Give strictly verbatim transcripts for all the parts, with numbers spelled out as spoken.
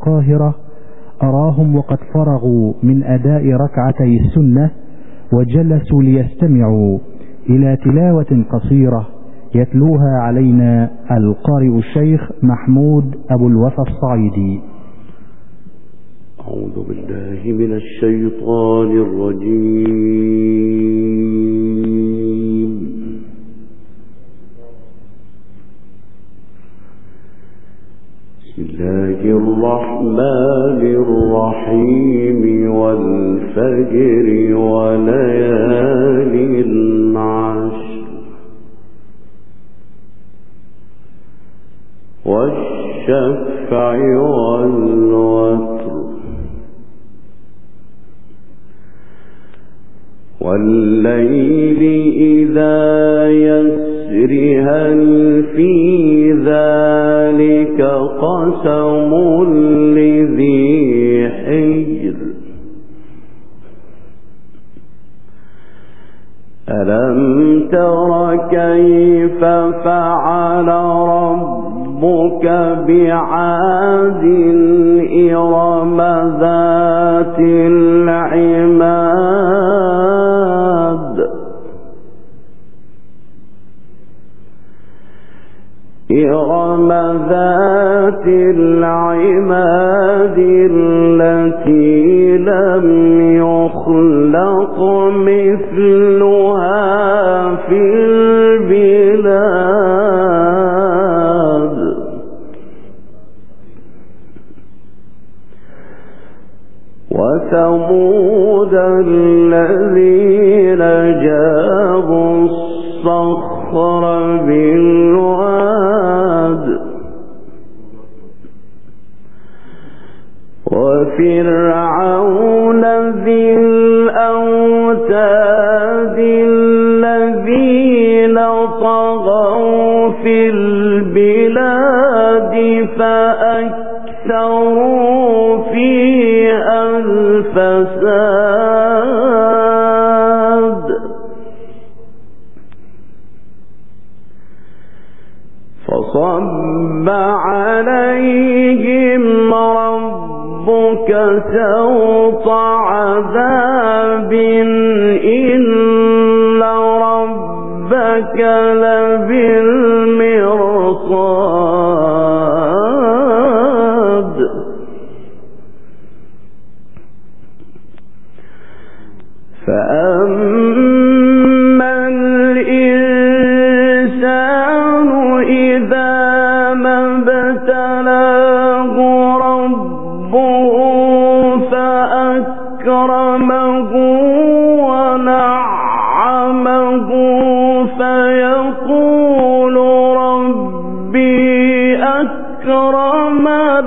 القاهرة أراهم وقد فرغوا من أداء ركعتي السنة وجلسوا ليستمعوا إلى تلاوة قصيرة يتلوها علينا القارئ الشيخ محمود أبو الوفا الصعيدي. أعوذ بالله من الشيطان الرجيم. بسم الله الرحمن الرحيم. والفجر وليال العشر والشفع والوتر والليل إذا يسر هل في ذلك قسم لذي حجر ألم تر كيف فعل ربك بعاد إرم ذات العماد إرم ذات العماد التي لم يخلق مثلها في البلاد وثمود الذين جابوا الصخر بالواد وفرعون ذي الأوتاد الذين طغوا في البلاد فأكثروا فيها الفساد فصب عليهم ربك سوط عذاب إن ربك لبالمرصاد فأما الإنسان إذا ما ابتلاه ربه فأكرمه ونعمه فيقول ربي أكرمن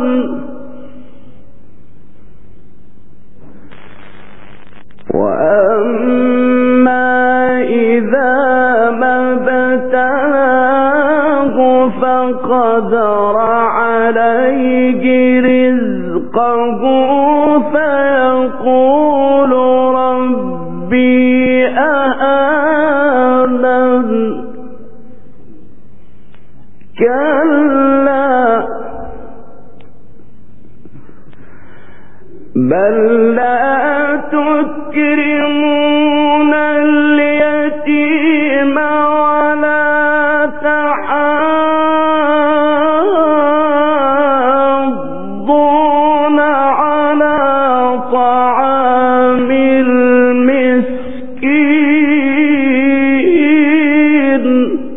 وأما إذا ما ابتلاه فقدر عليه رزقه فيقول ربي أهانن كلا بل لا تكرمون اليتيم ولا تحاضون على طعام المسكين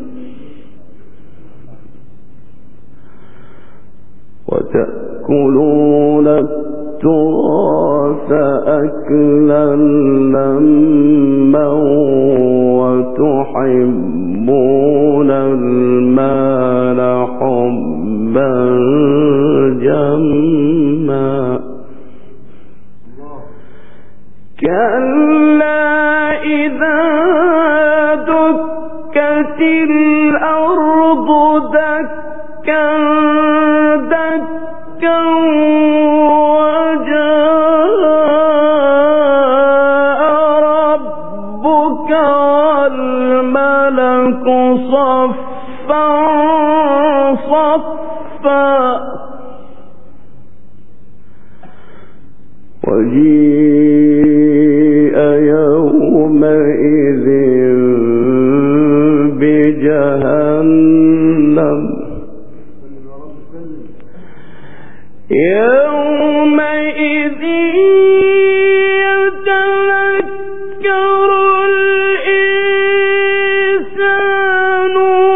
وتأكلون التراث أكلا لما وتحبون المال حبا جما كلا إذا دكت الأرض دكا دكا والملك صفا صفا وجيء يومئذ بجهنم يومئذ يتذكر الإنسان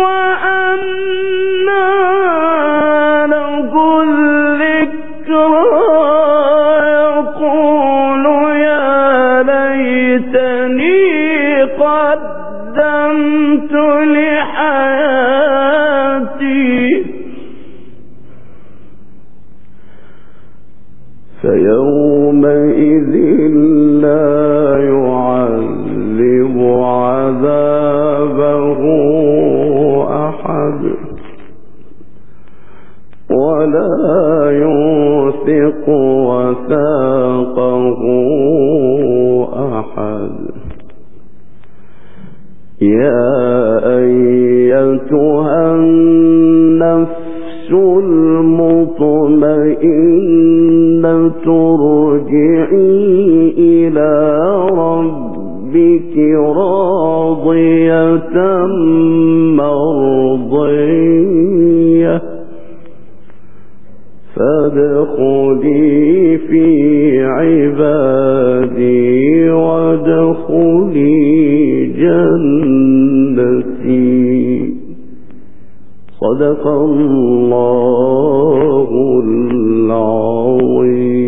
وأنى له الذكرى يقول يا ليتني قدمت لحياتي فيومئذ لا يعذب عذابه أحد ولا يوثق وثاقه أحد يا أيتها النفس المطمئنة ارجعي إلى ربك راضية مرضية فادخلي في عبادي وادخلي جنتي. صدق الله العظيم.